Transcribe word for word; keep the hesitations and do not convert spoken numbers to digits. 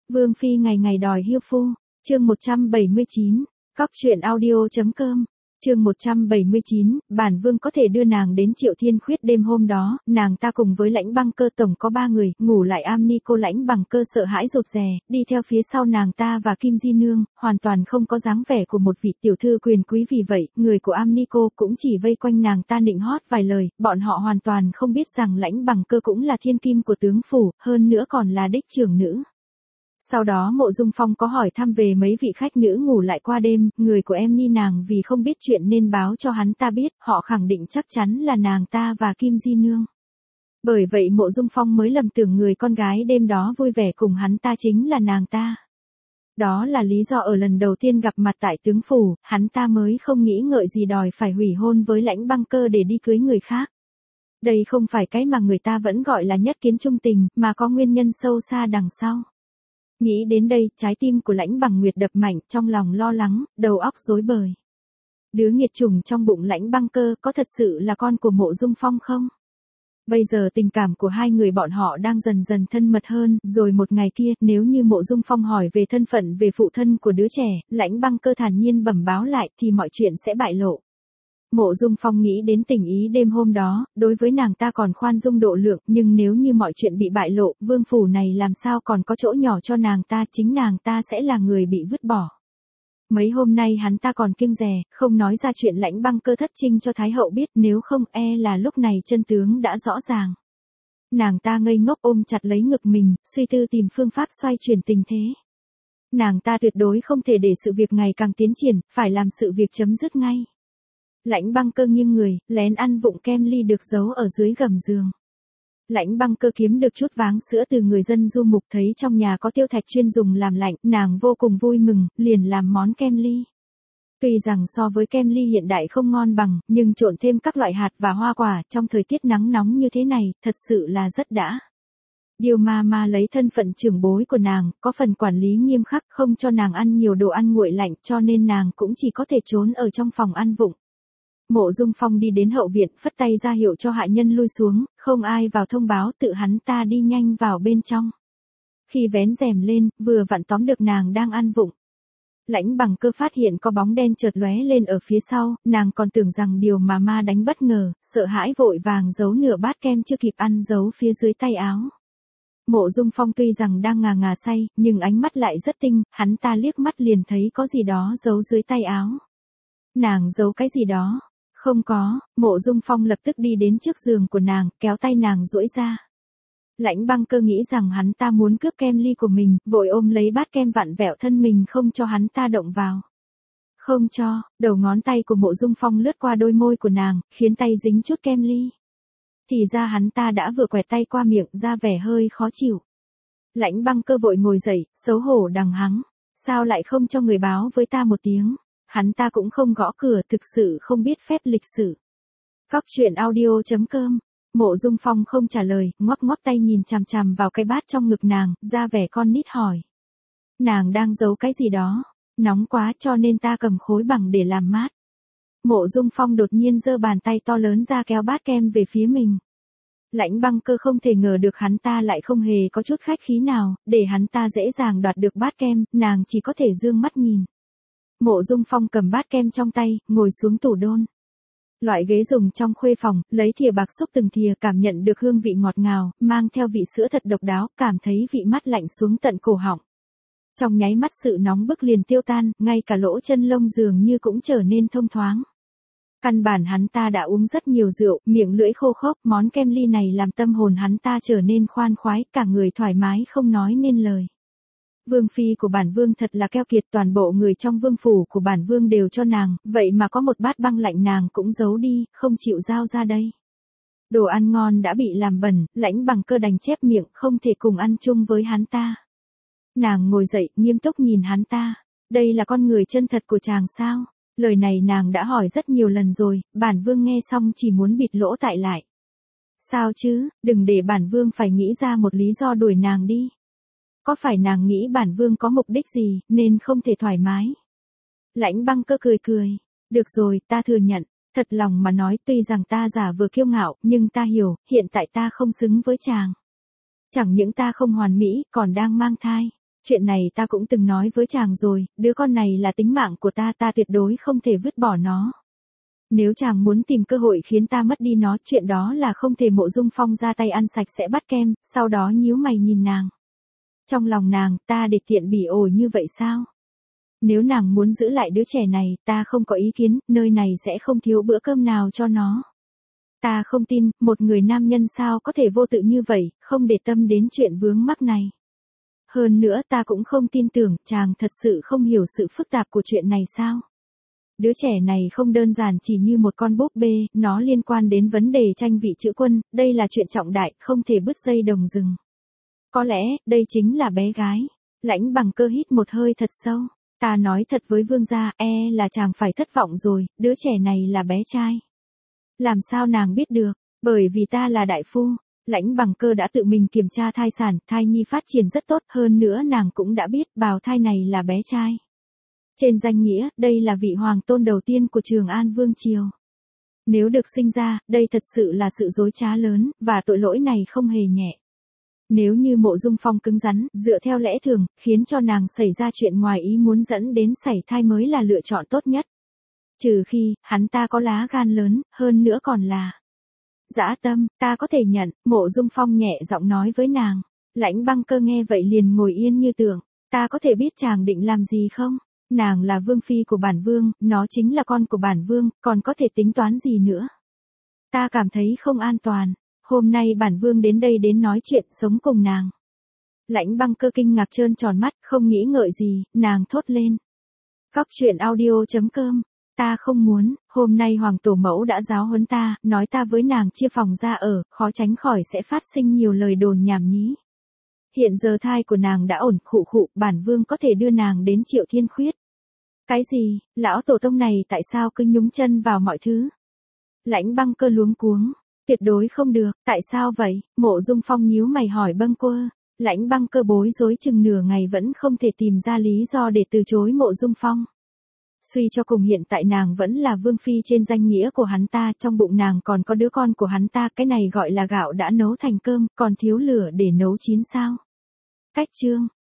Vương phi ngày ngày đòi hiêu phu, chương một trăm bảy mươi chín, cóc truyện audio chấm com. Chương một trăm bảy mươi chín, bản vương có thể đưa nàng đến Triệu Thiên Khuyết. Đêm hôm đó, nàng ta cùng với Lãnh Băng Cơ tổng có ba người, ngủ lại am ni cô. Lãnh Băng Cơ sợ hãi rụt rè, đi theo phía sau nàng ta và Kim Di Nương, hoàn toàn không có dáng vẻ của một vị tiểu thư quyền quý. Vì vậy, người của am ni cô cũng chỉ vây quanh nàng ta nịnh hót vài lời, bọn họ hoàn toàn không biết rằng Lãnh Băng Cơ cũng là thiên kim của tướng phủ, hơn nữa còn là đích trưởng nữ. Sau đó Mộ Dung Phong có hỏi thăm về mấy vị khách nữ ngủ lại qua đêm, người của em ni nàng vì không biết chuyện nên báo cho hắn ta biết, họ khẳng định chắc chắn là nàng ta và Kim Di Nương. Bởi vậy Mộ Dung Phong mới lầm tưởng người con gái đêm đó vui vẻ cùng hắn ta chính là nàng ta. Đó là lý do ở lần đầu tiên gặp mặt tại tướng phủ, hắn ta mới không nghĩ ngợi gì đòi phải hủy hôn với Lãnh Băng Cơ để đi cưới người khác. Đây không phải cái mà người ta vẫn gọi là nhất kiến trung tình, mà có nguyên nhân sâu xa đằng sau. Nghĩ đến đây, trái tim của Lãnh Bằng Nguyệt đập mạnh, trong lòng lo lắng, đầu óc rối bời. Đứa nghiệt chủng trong bụng Lãnh Băng Cơ có thật sự là con của Mộ Dung Phong không? Bây giờ tình cảm của hai người bọn họ đang dần dần thân mật hơn, rồi một ngày kia, nếu như Mộ Dung Phong hỏi về thân phận về phụ thân của đứa trẻ, Lãnh Băng Cơ thản nhiên bẩm báo lại thì mọi chuyện sẽ bại lộ. Mộ Dung Phong nghĩ đến tình ý đêm hôm đó, đối với nàng ta còn khoan dung độ lượng, nhưng nếu như mọi chuyện bị bại lộ, vương phủ này làm sao còn có chỗ nhỏ cho nàng ta, chính nàng ta sẽ là người bị vứt bỏ. Mấy hôm nay hắn ta còn kiêng dè, không nói ra chuyện Lãnh Băng Cơ thất trinh cho Thái hậu biết, nếu không e là lúc này chân tướng đã rõ ràng. Nàng ta ngây ngốc ôm chặt lấy ngực mình, suy tư tìm phương pháp xoay chuyển tình thế. Nàng ta tuyệt đối không thể để sự việc ngày càng tiến triển, phải làm sự việc chấm dứt ngay. Lãnh Băng Cơ nghiêng người, lén ăn vụng kem ly được giấu ở dưới gầm giường. Lãnh Băng Cơ kiếm được chút váng sữa từ người dân du mục, thấy trong nhà có tiêu thạch chuyên dùng làm lạnh, nàng vô cùng vui mừng, liền làm món kem ly. Tuy rằng so với kem ly hiện đại không ngon bằng, nhưng trộn thêm các loại hạt và hoa quả trong thời tiết nắng nóng như thế này, thật sự là rất đã. Điều ma ma lấy thân phận trưởng bối của nàng, có phần quản lý nghiêm khắc, không cho nàng ăn nhiều đồ ăn nguội lạnh, cho nên nàng cũng chỉ có thể trốn ở trong phòng ăn vụng. Mộ Dung Phong đi đến hậu viện, phất tay ra hiệu cho hạ nhân lui xuống, không ai vào thông báo, tự hắn ta đi nhanh vào bên trong. Khi vén rèm lên, vừa vặn tóm được nàng đang ăn vụng. Lãnh Bằng Cơ phát hiện có bóng đen chợt lóe lên ở phía sau, nàng còn tưởng rằng điều mà ma đánh bất ngờ, sợ hãi vội vàng giấu nửa bát kem chưa kịp ăn giấu phía dưới tay áo. Mộ Dung Phong tuy rằng đang ngà ngà say, nhưng ánh mắt lại rất tinh, hắn ta liếc mắt liền thấy có gì đó giấu dưới tay áo. Nàng giấu cái gì đó? Không có. Mộ Dung Phong lập tức đi đến trước giường của nàng, kéo tay nàng duỗi ra. Lãnh Băng Cơ nghĩ rằng hắn ta muốn cướp kem ly của mình, vội ôm lấy bát kem vặn vẹo thân mình không cho hắn ta động vào. Không cho. Đầu ngón tay của Mộ Dung Phong lướt qua đôi môi của nàng, khiến tay dính chút kem ly. Thì ra hắn ta đã vừa quẹt tay qua miệng, ra vẻ hơi khó chịu. Lãnh Băng Cơ vội ngồi dậy, xấu hổ đằng hắng. Sao lại không cho người báo với ta một tiếng? Hắn ta cũng không gõ cửa, thực sự không biết phép lịch sự. Cóc truyện audio chấm com. Mộ Dung Phong không trả lời, ngoắc ngoắc tay nhìn chằm chằm vào cái bát trong ngực nàng, ra vẻ con nít hỏi. Nàng đang giấu cái gì đó? Nóng quá cho nên ta cầm khối bằng để làm mát. Mộ Dung Phong đột nhiên giơ bàn tay to lớn ra kéo bát kem về phía mình. Lãnh Băng Cơ không thể ngờ được hắn ta lại không hề có chút khách khí nào, để hắn ta dễ dàng đoạt được bát kem, nàng chỉ có thể dương mắt nhìn. Mộ Dung Phong cầm bát kem trong tay, ngồi xuống tủ đôn. Loại ghế dùng trong khuê phòng, lấy thìa bạc xúc từng thìa, cảm nhận được hương vị ngọt ngào, mang theo vị sữa thật độc đáo, cảm thấy vị mát lạnh xuống tận cổ họng. Trong nháy mắt sự nóng bức liền tiêu tan, ngay cả lỗ chân lông dường như cũng trở nên thông thoáng. Căn bản hắn ta đã uống rất nhiều rượu, miệng lưỡi khô khốc, món kem ly này làm tâm hồn hắn ta trở nên khoan khoái, cả người thoải mái không nói nên lời. Vương phi của bản vương thật là keo kiệt, toàn bộ người trong vương phủ của bản vương đều cho nàng, vậy mà có một bát băng lạnh nàng cũng giấu đi, không chịu giao ra đây. Đồ ăn ngon đã bị làm bẩn, Lãnh Bằng Cơ đành chép miệng, không thể cùng ăn chung với hắn ta. Nàng ngồi dậy, nghiêm túc nhìn hắn ta. Đây là con người chân thật của chàng sao? Lời này nàng đã hỏi rất nhiều lần rồi, bản vương nghe xong chỉ muốn bịt lỗ tai lại. Sao chứ, đừng để bản vương phải nghĩ ra một lý do đuổi nàng đi. Có phải nàng nghĩ bản vương có mục đích gì, nên không thể thoải mái? Lãnh Băng Cơ cười cười. Được rồi, ta thừa nhận. Thật lòng mà nói, tuy rằng ta giả vờ kiêu ngạo, nhưng ta hiểu, hiện tại ta không xứng với chàng. Chẳng những ta không hoàn mỹ, còn đang mang thai. Chuyện này ta cũng từng nói với chàng rồi, đứa con này là tính mạng của ta, ta tuyệt đối không thể vứt bỏ nó. Nếu chàng muốn tìm cơ hội khiến ta mất đi nó, chuyện đó là không thể. Mộ Dung Phong ra tay ăn sạch sẽ bát kem, sau đó nhíu mày nhìn nàng. Trong lòng nàng, ta để tiện bỉ ổi như vậy sao? Nếu nàng muốn giữ lại đứa trẻ này, ta không có ý kiến, nơi này sẽ không thiếu bữa cơm nào cho nó. Ta không tin, một người nam nhân sao có thể vô tự như vậy, không để tâm đến chuyện vướng mắc này. Hơn nữa ta cũng không tin tưởng, chàng thật sự không hiểu sự phức tạp của chuyện này sao? Đứa trẻ này không đơn giản chỉ như một con búp bê, nó liên quan đến vấn đề tranh vị chữ quân, đây là chuyện trọng đại, không thể bứt dây đồng rừng. Có lẽ, đây chính là bé gái. Lãnh Bằng Cơ hít một hơi thật sâu. Ta nói thật với vương gia, e là chàng phải thất vọng rồi, đứa trẻ này là bé trai. Làm sao nàng biết được? Bởi vì ta là đại phu. Lãnh Bằng Cơ đã tự mình kiểm tra thai sản, thai nhi phát triển rất tốt, hơn nữa nàng cũng đã biết bào thai này là bé trai. Trên danh nghĩa, đây là vị hoàng tôn đầu tiên của Trường An Vương Triều. Nếu được sinh ra, đây thật sự là sự dối trá lớn, và tội lỗi này không hề nhẹ. Nếu như Mộ Dung Phong cứng rắn, dựa theo lẽ thường, khiến cho nàng xảy ra chuyện ngoài ý muốn dẫn đến sảy thai mới là lựa chọn tốt nhất. Trừ khi, hắn ta có lá gan lớn, hơn nữa còn là dã tâm, ta có thể nhận, Mộ Dung Phong nhẹ giọng nói với nàng. Lãnh Băng Cơ nghe vậy liền ngồi yên như tượng, ta có thể biết chàng định làm gì không? Nàng là vương phi của bản vương, nó chính là con của bản vương, còn có thể tính toán gì nữa? Ta cảm thấy không an toàn, hôm nay bản vương đến đây đến nói chuyện sống cùng nàng. Lãnh Băng Cơ kinh ngạc trơn tròn mắt, không nghĩ ngợi gì, nàng thốt lên. Góc truyện audio chấm com, ta không muốn, hôm nay hoàng tổ mẫu đã giáo huấn ta, nói ta với nàng chia phòng ra ở, khó tránh khỏi sẽ phát sinh nhiều lời đồn nhảm nhí. Hiện giờ thai của nàng đã ổn, khụ khụ, bản vương có thể đưa nàng đến Triệu Thiên Khuyết. Cái gì, lão tổ tông này tại sao cứ nhúng chân vào mọi thứ? Lãnh Băng Cơ luống cuống, tuyệt đối không được, tại sao vậy? Mộ Dung Phong nhíu mày hỏi Băng Cơ. Lãnh Băng Cơ bối rối chừng nửa ngày vẫn không thể tìm ra lý do để từ chối Mộ Dung Phong. Suy cho cùng hiện tại nàng vẫn là vương phi trên danh nghĩa của hắn ta, trong bụng nàng còn có đứa con của hắn ta, cái này gọi là gạo đã nấu thành cơm, còn thiếu lửa để nấu chín sao? Cách chương